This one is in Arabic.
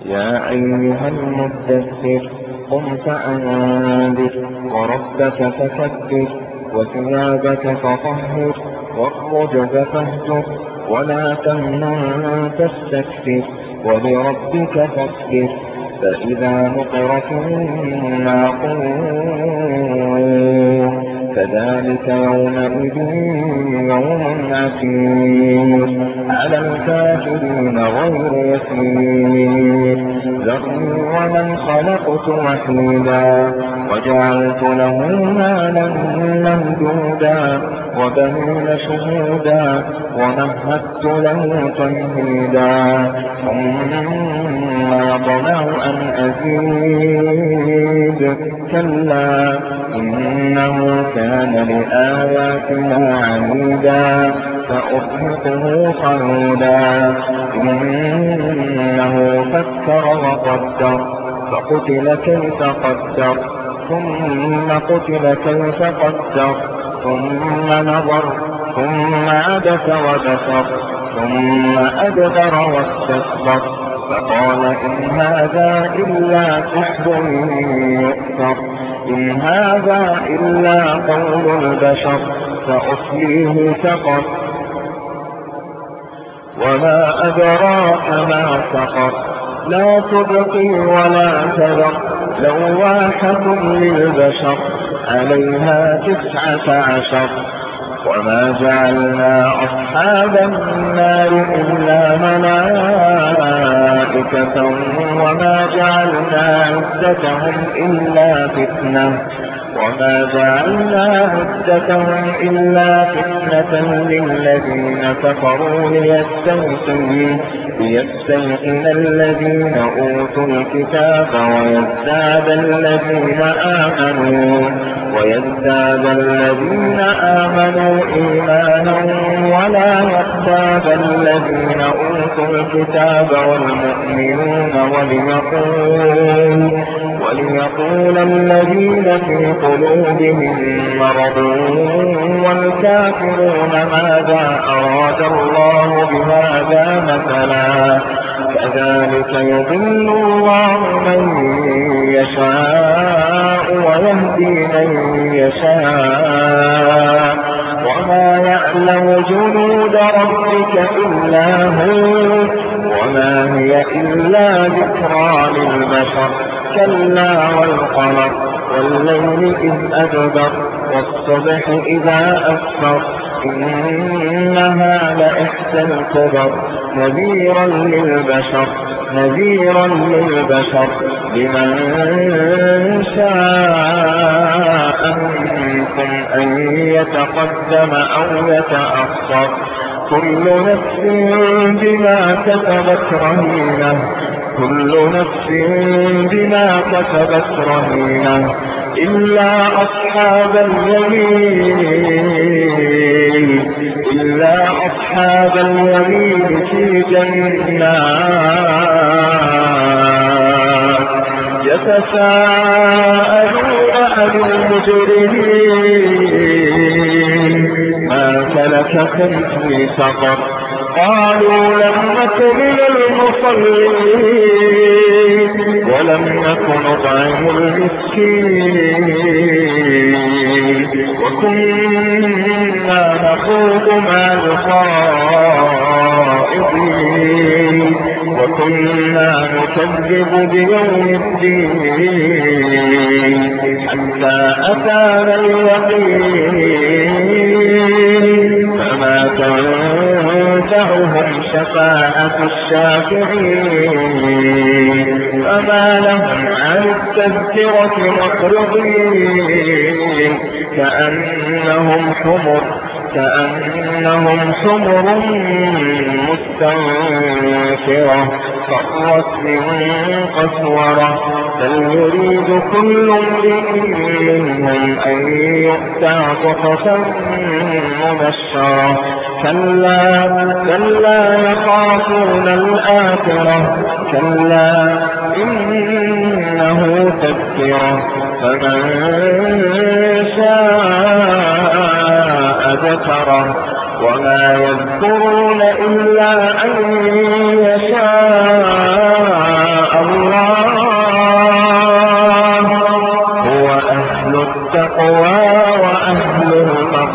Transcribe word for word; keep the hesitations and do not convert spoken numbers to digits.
يا أيها المدثر قم فأنذر وربك فكبر وثيابك فطهر والرجز فاهجر ولا تمنن تستكثر ولربك فاصبر فإذا نقر في الناقور فذلك يومئذ يوم عسير على الكافرين غير يسير ذرني ومن خلقت وحيدا وجعلت له مالا ممدودا وبنين شهودا ومهدت له تمهيدا ثم يطمع أن أزيد كلا إنه كان لآياتنا عنيدا فأرهقه صعودا إنه فكر وقدر فقتل كيف قدر ثم قتل كيف قدر ثم نظر ثم عبس وبصر ثم أدبر واستكبر فقال إن هذا إلا سحر يؤثر إن هذا إلا قول البشر سأصليه سقر وما أدراك ما سقر لا تبقي ولا تذر لواحة للبشر عليها تسعة عشر وما جعلنا أصحاب النار إلا ملائكة وما جعلنا عدتهم إلا فتنة وما جعلنا عدتهم إلا فتنة للذين كفروا ليستيقن ليستيقن الذين أوتوا الكتاب ويزداد الذين آمنوا ويزداد الذين آمنوا إيمانا ولا يرتاب الذين أوتوا الكتاب والمؤمنون وليقول وليقول الذين في قلوبهم مرض والكافرون ماذا أراد الله بهذا مثلا كذلك يضل الله من يشاء ويهدي من يشاء وما يعلم جنود ربك إلا هو وما هي إلا ذكرى للبشر كلا والقمر والليل إذ أدبر والصبح إذا أسفر إنها لإحدى الكبر نذيرا للبشر نذيرا للبشر لمن شاء منكم أن يتقدم أو يتأخر كل نفس بما كسبت رهينة كل نفس بما كسبت رهينة إلا أصحاب اليمين إلا أصحاب اليمين في جنات يتساءلون عن المجرمين ما سلككم في سقر قالوا لم نك من المصلين ولم نك نطعم المسكين وكنا نخوض مع الخائضين وكنا نكذب بيوم الدين حتى أتانا اليقين فما تنفعهم شفاعة الشافعين فما لهم عن التذكرة معرضين كأنهم حمر كأنهم حمر مستنفرة فرت من قسورة بل يريد كل امرئ منهم أن يؤتى صحفا منشرة كلا كلا يخافون الآخرة كلا إنه تذكرة فمن شاء ذكره وما يذكرون إلا أن يشاء أهل التقوى وأهل المغفرة.